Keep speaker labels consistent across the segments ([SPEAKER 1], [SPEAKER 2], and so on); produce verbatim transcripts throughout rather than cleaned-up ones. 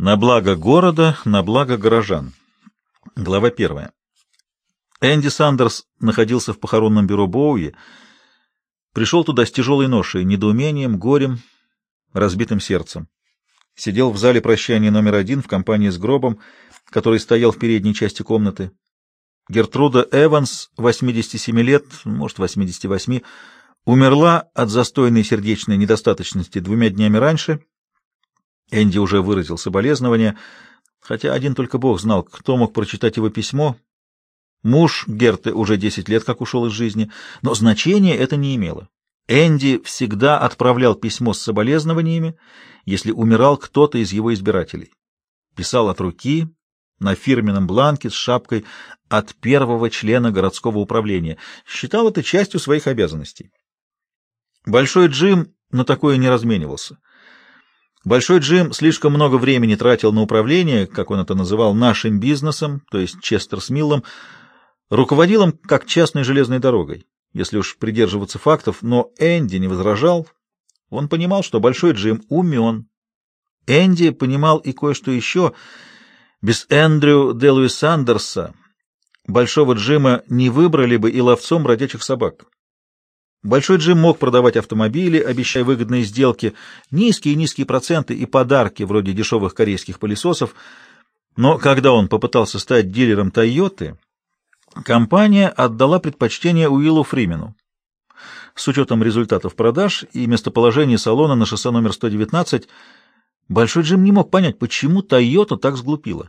[SPEAKER 1] На благо города, на благо горожан. Глава первая. Энди Сандерс находился в похоронном бюро Боуи. Пришел туда с тяжелой ношей, недоумением, горем, разбитым сердцем. Сидел в зале прощания номер один в компании с гробом, который стоял в передней части комнаты. Гертруда Эванс, восьмидесяти семи лет, может, восьмидесяти восьми, умерла от застойной сердечной недостаточности двумя днями раньше. Энди уже выразил соболезнования, хотя один только Бог знал, кто мог прочитать его письмо. Муж Герты уже десять лет как ушел из жизни, но значения это не имело. Энди всегда отправлял письмо с соболезнованиями, если умирал кто-то из его избирателей. Писал от руки, на фирменном бланке с шапкой от первого члена городского управления. Считал это частью своих обязанностей. Большой Джим на такое не разменивался. Большой Джим слишком много времени тратил на управление, как он это называл, нашим бизнесом, то есть Честерс-Миллом, руководил им как частной железной дорогой, если уж придерживаться фактов, но Энди не возражал. Он понимал, что Большой Джим умен. Энди понимал и кое-что еще. Без Эндрю Делуи Сандерса Большого Джима не выбрали бы и ловцом бродячих собак. Большой Джим мог продавать автомобили, обещая выгодные сделки, низкие-низкие проценты и подарки вроде дешевых корейских пылесосов, но когда он попытался стать дилером Тойоты, компания отдала предпочтение Уиллу Фримену. С учетом результатов продаж и местоположения салона на шоссе номер сто девятнадцать, Большой Джим не мог понять, почему Тойота так сглупила.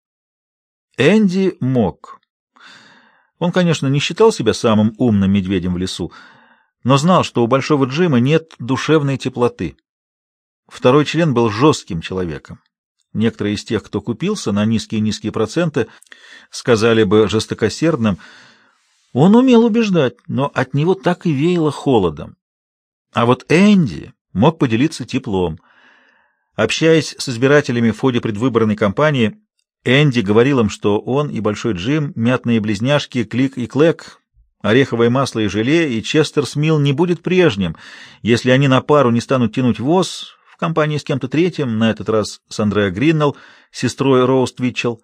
[SPEAKER 1] Энди мог. Он, конечно, не считал себя самым умным медведем в лесу, но знал, что у Большого Джима нет душевной теплоты. Второй член был жестким человеком. Некоторые из тех, кто купился на низкие-низкие проценты, сказали бы жестокосердным. Он умел убеждать, но от него так и веяло холодом. А вот Энди мог поделиться теплом. Общаясь с избирателями в ходе предвыборной кампании, Энди говорил им, что он и Большой Джим, мятные близняшки Клик и Клэк, ореховое масло и желе, и Честерс-Милл не будет прежним, если они на пару не станут тянуть воз в компании с кем-то третьим, на этот раз с Андреа Гриннелл, сестрой Роуз Твитчелл.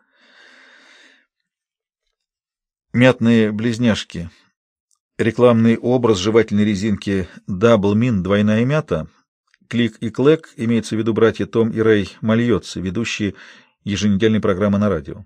[SPEAKER 1] Мятные близняшки. Рекламный образ жевательной резинки Double Mint, двойная мята. Клик и Клэк, имеется в виду братья Том и Рэй Мальотцы, ведущие еженедельной программы на радио.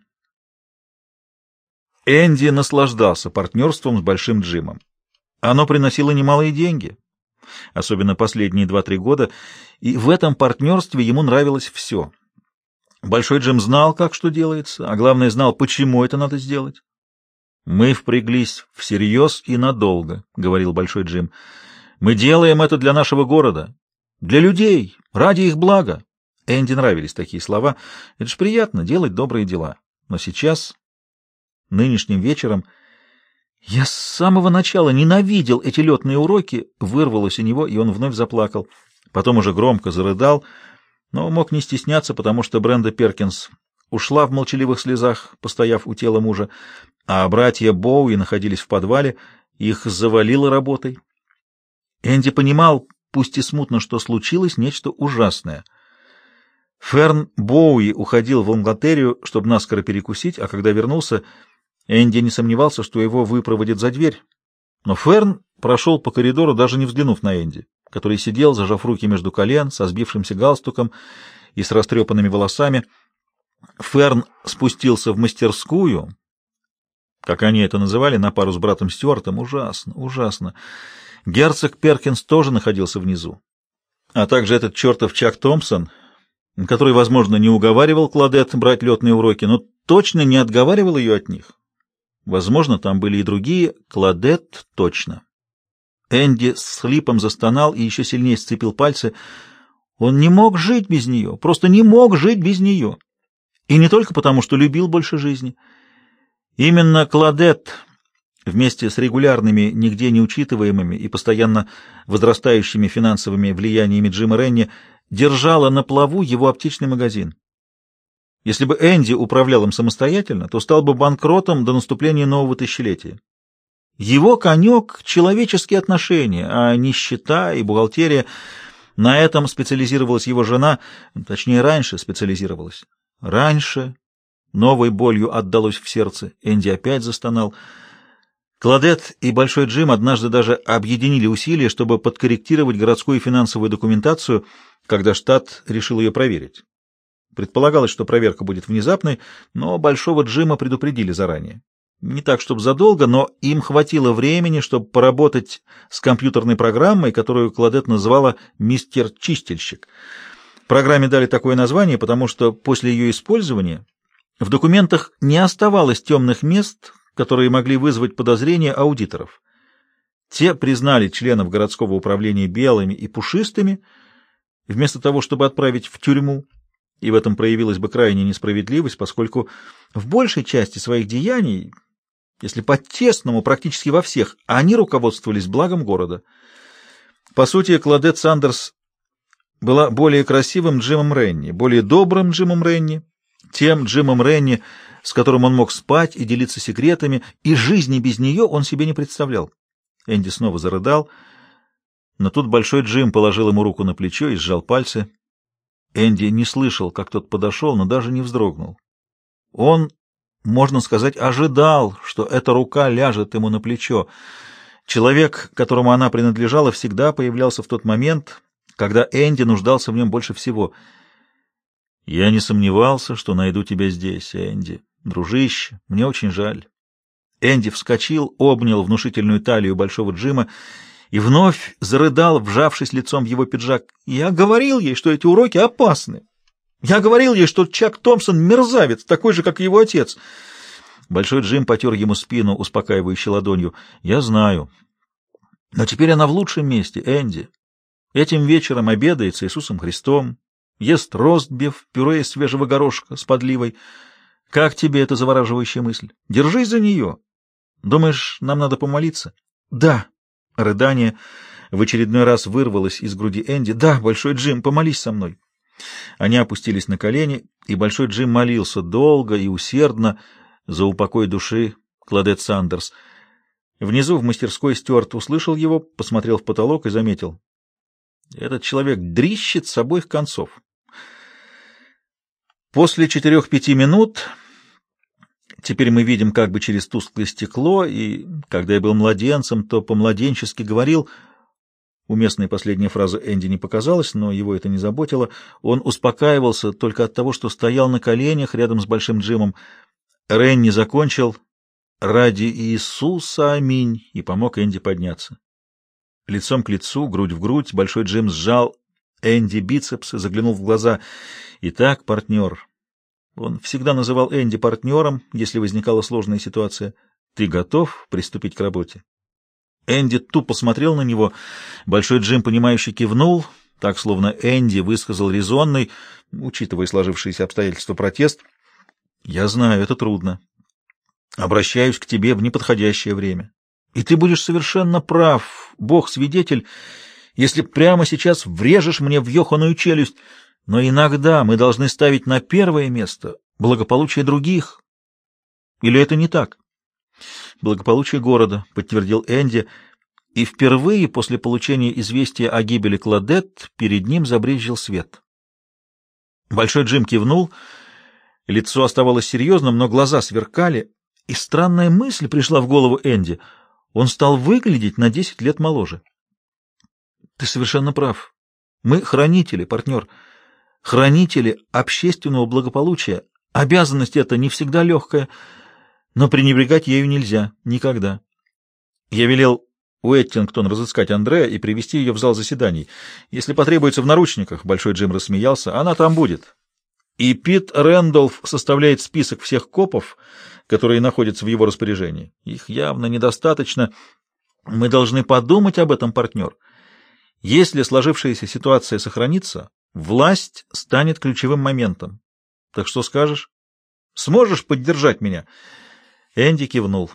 [SPEAKER 1] Энди наслаждался партнерством с Большим Джимом. Оно приносило немалые деньги, особенно последние два-три года, и в этом партнерстве ему нравилось все. Большой Джим знал, как что делается, а главное, знал, почему это надо сделать. «Мы впряглись всерьез и надолго», — говорил Большой Джим. «Мы делаем это для нашего города, для людей, ради их блага». Энди нравились такие слова. Это ж приятно, делать добрые дела. Но сейчас... Нынешним вечером я с самого начала ненавидел эти летные уроки, вырвалось у него, и он вновь заплакал. Потом уже громко зарыдал, но мог не стесняться, потому что Бренда Перкинс ушла в молчаливых слезах, постояв у тела мужа, а братья Боуи находились в подвале, их завалило работой. Энди понимал, пусть и смутно, что случилось нечто ужасное. Ферн Боуи уходил в Англатерию, чтобы наскоро перекусить, а когда вернулся, Энди не сомневался, что его выпроводят за дверь. Но Ферн прошел по коридору, даже не взглянув на Энди, который сидел, зажав руки между колен, со сбившимся галстуком и с растрепанными волосами. Ферн спустился в мастерскую, как они это называли, на пару с братом Стюартом. Ужасно, ужасно. Герцог Перкинс тоже находился внизу. А также этот чертов Чак Томпсон, который, возможно, не уговаривал Кладет брать летные уроки, но точно не отговаривал ее от них. Возможно, там были и другие, Кладет точно. Энди с хлипом застонал и еще сильнее сцепил пальцы. Он не мог жить без нее, просто не мог жить без нее. И не только потому, что любил больше жизни. Именно Кладет, вместе с регулярными, нигде не учитываемыми и постоянно возрастающими финансовыми влияниями Джима Ренни, держала на плаву его аптечный магазин. Если бы Энди управлял им самостоятельно, то стал бы банкротом до наступления нового тысячелетия. Его конек — человеческие отношения, а нищета и бухгалтерия. На этом специализировалась его жена, точнее, раньше специализировалась. Раньше новой болью отдалось в сердце. Энди опять застонал. Клодет и Большой Джим однажды даже объединили усилия, чтобы подкорректировать городскую финансовую документацию, когда штат решил ее проверить. Предполагалось, что проверка будет внезапной, но Большого Джима предупредили заранее. Не так, чтобы задолго, но им хватило времени, чтобы поработать с компьютерной программой, которую Клодет называла «Мистер Чистильщик». Программе дали такое название, потому что после ее использования в документах не оставалось темных мест, которые могли вызвать подозрения аудиторов. Те признали членов городского управления белыми и пушистыми, вместо того, чтобы отправить в тюрьму, и в этом проявилась бы крайняя несправедливость, поскольку в большей части своих деяний, если по-тесному, практически во всех, они руководствовались благом города. По сути, Клодет Сандерс была более красивым Джимом Ренни, более добрым Джимом Ренни, тем Джимом Ренни, с которым он мог спать и делиться секретами, и жизни без нее он себе не представлял. Энди снова зарыдал, но тут Большой Джим положил ему руку на плечо и сжал пальцы. Энди не слышал, как тот подошел, но даже не вздрогнул. Он, можно сказать, ожидал, что эта рука ляжет ему на плечо. Человек, которому она принадлежала, всегда появлялся в тот момент, когда Энди нуждался в нем больше всего. «Я не сомневался, что найду тебя здесь, Энди. Дружище, мне очень жаль». Энди вскочил, обнял внушительную талию Большого Джима и вновь зарыдал, вжавшись лицом в его пиджак. «Я говорил ей, что эти уроки опасны. Я говорил ей, что Чак Томпсон мерзавец, такой же, как и его отец». Большой Джим потер ему спину, успокаивающей ладонью. «Я знаю. Но теперь она в лучшем месте, Энди. Этим вечером обедает с Иисусом Христом, ест ростбиф, пюре из свежего горошка с подливой. Как тебе эта завораживающая мысль? Держись за нее. Думаешь, нам надо помолиться?» «Да». Рыдание в очередной раз вырвалось из груди Энди. «Да, Большой Джим, помолись со мной». Они опустились на колени, и Большой Джим молился долго и усердно за упокой души Клодет Сандерс. Внизу в мастерской Стюарт услышал его, посмотрел в потолок и заметил: этот человек дрищет с обоих концов. После четырех-пяти минут, теперь мы видим как бы через тусклое стекло, и когда я был младенцем, то по-младенчески говорил, уместной последняя фраза Энди не показалась, но его это не заботило, он успокаивался только от того, что стоял на коленях рядом с Большим Джимом. Ренни закончил «Ради Иисуса, аминь», и помог Энди подняться. Лицом к лицу, грудь в грудь, Большой Джим сжал Энди бицепс и заглянул в глаза. «Итак, партнер». Он всегда называл Энди партнером, если возникала сложная ситуация. «Ты готов приступить к работе?» Энди тупо смотрел на него. Большой Джим, понимающе кивнул, так, словно Энди высказал резонный, учитывая сложившиеся обстоятельства, протест. «Я знаю, это трудно. Обращаюсь к тебе в неподходящее время. И ты будешь совершенно прав, Бог свидетель, если прямо сейчас врежешь мне в ёханую челюсть. Но иногда мы должны ставить на первое место благополучие других. Или это не так?» «Благополучие города», — подтвердил Энди, и впервые после получения известия о гибели Клодет перед ним забрезжил свет. Большой Джим кивнул, лицо оставалось серьезным, но глаза сверкали, и странная мысль пришла в голову Энди. Он стал выглядеть на десять лет моложе. «Ты совершенно прав. Мы хранители, партнер, хранители общественного благополучия. Обязанность эта не всегда легкая, но пренебрегать ею нельзя. Никогда. Я велел Уэттингтон разыскать Андреа и привести ее в зал заседаний. Если потребуется в наручниках», — Большой Джим рассмеялся, — «она там будет. И Пит Рэндолф составляет список всех копов, которые находятся в его распоряжении. Их явно недостаточно. Мы должны подумать об этом, партнер. Если сложившаяся ситуация сохранится, власть станет ключевым моментом. Так что скажешь? Сможешь поддержать меня?» Энди кивнул.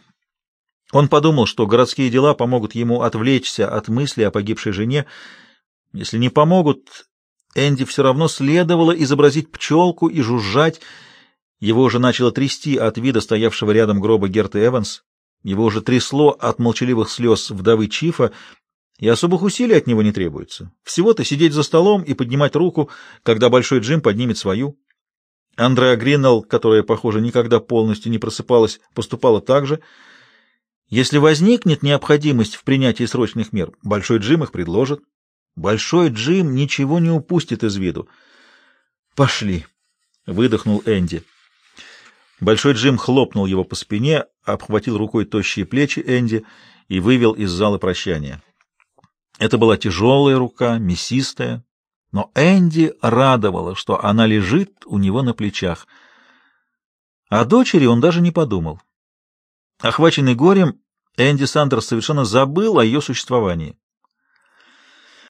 [SPEAKER 1] Он подумал, что городские дела помогут ему отвлечься от мысли о погибшей жене. Если не помогут, Энди все равно следовало изобразить пчелку и жужжать. Его уже начало трясти от вида стоявшего рядом гроба Герты Эванс. Его уже трясло от молчаливых слез вдовы Чифа. и особых усилий от него не требуется. Всего-то сидеть за столом и поднимать руку, когда Большой Джим поднимет свою. Андреа Гринелл, которая, похоже, никогда полностью не просыпалась, поступала так же. Если возникнет необходимость в принятии срочных мер, Большой Джим их предложит. Большой Джим ничего не упустит из виду. «Пошли», — выдохнул Энди. Большой Джим хлопнул его по спине, обхватил рукой тощие плечи Энди и вывел из зала прощания. Это была тяжелая рука, мясистая, но Энди радовало, что она лежит у него на плечах. О дочери он даже не подумал. Охваченный горем, Энди Сандерс совершенно забыл о ее существовании.